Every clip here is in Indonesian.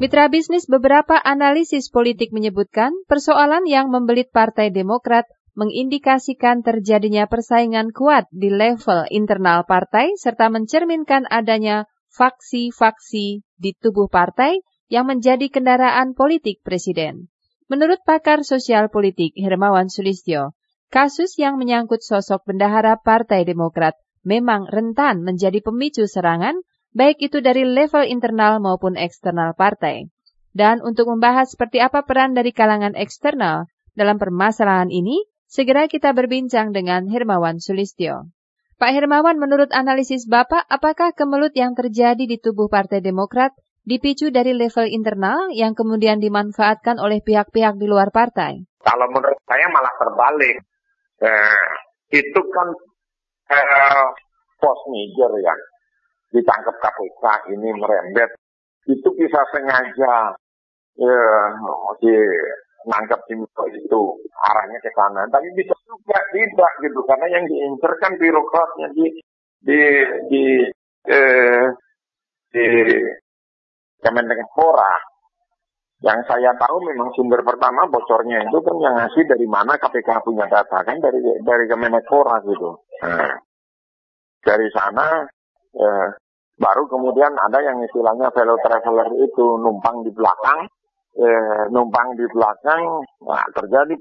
Mitra bisnis beberapa analisis politik menyebutkan persoalan yang membelit Partai Demokrat mengindikasikan terjadinya persaingan kuat di level internal partai serta mencerminkan adanya faksi-faksi di tubuh partai yang menjadi kendaraan politik presiden. Menurut pakar sosial politik Hermawan Sulistyo, kasus yang menyangkut sosok bendahara Partai Demokrat memang rentan menjadi pemicu serangan, baik itu dari level internal maupun eksternal partai. Dan untuk membahas seperti apa peran dari kalangan eksternal dalam permasalahan ini, segera kita berbincang dengan Hermawan Sulistyo. Pak Hermawan, menurut analisis Bapak, apakah kemelut yang terjadi di tubuh Partai Demokrat dipicu dari level internal yang kemudian dimanfaatkan oleh pihak-pihak di luar partai? Kalau menurut saya malah terbalik. Itu kan post major yang ditangkap KPK ini merembet. Itu bisa sengaja nangkap itu arahnya ke sana. Tapi bisa juga tidak gitu, karena yang diincer kan birokratnya di Kemenpora. Yang saya tahu memang sumber pertama bocornya itu kan yang ngasih dari mana KPK punya data kan dari Kemenpora gitu. Dari sana baru kemudian ada yang istilahnya fellow traveler itu numpang di belakang. Nah, terjadi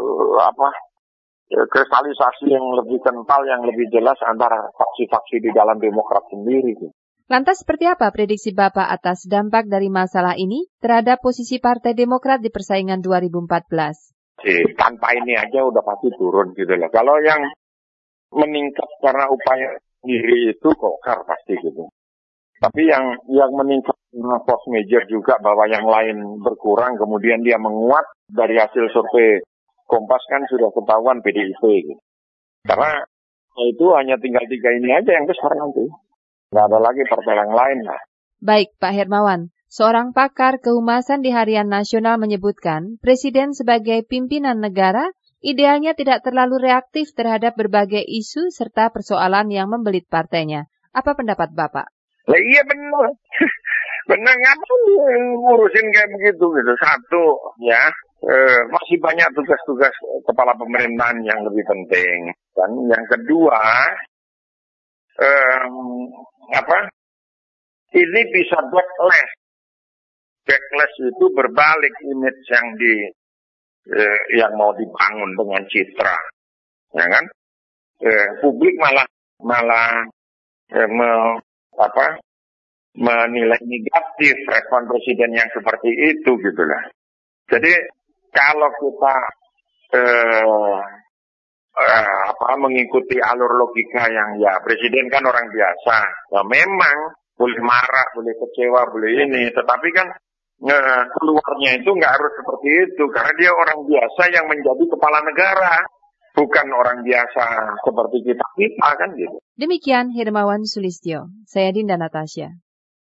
kristalisasi yang lebih kental, yang lebih jelas antara faksi-faksi di dalam Demokrat sendiri. Lantas seperti apa prediksi Bapak atas dampak dari masalah ini terhadap posisi Partai Demokrat di persaingan 2014? Tanpa ini aja udah pasti turun gitu loh. Kalau yang meningkat karena upaya sendiri itu Golkar pasti gitu. Tapi yang meningkat post major juga bahwa yang lain berkurang, kemudian dia menguat dari hasil survei Kompas kan sudah ketahuan PDIP gitu. Karena itu hanya tinggal 3 ini aja yang besar nanti. Nggak ada lagi partai yang lain lah. Baik, Pak Hermawan. Seorang pakar kehumasan di Harian Nasional menyebutkan, Presiden sebagai pimpinan negara idealnya tidak terlalu reaktif terhadap berbagai isu serta persoalan yang membelit partainya. Apa pendapat Bapak? Iya benar. Benar, ngapain ngurusin kayak begitu gitu. Satu, ya, masih banyak tugas-tugas kepala pemerintahan yang lebih penting. Dan yang kedua, ini bisa backlash. Backlash itu berbalik image yang mau dibangun dengan citra, ya kan? Publik malah menilai negatif respon presiden yang seperti itu gitu lah. Jadi kalau kita mengikuti alur logika yang ya presiden kan orang biasa, ya memang boleh marah, boleh kecewa, boleh ini, tetapi kan keluarnya itu nggak harus seperti itu karena dia orang biasa yang menjadi kepala negara, bukan orang biasa seperti kita kan gitu. Demikian Hermawan Sulistyo, saya Dinda Natasha.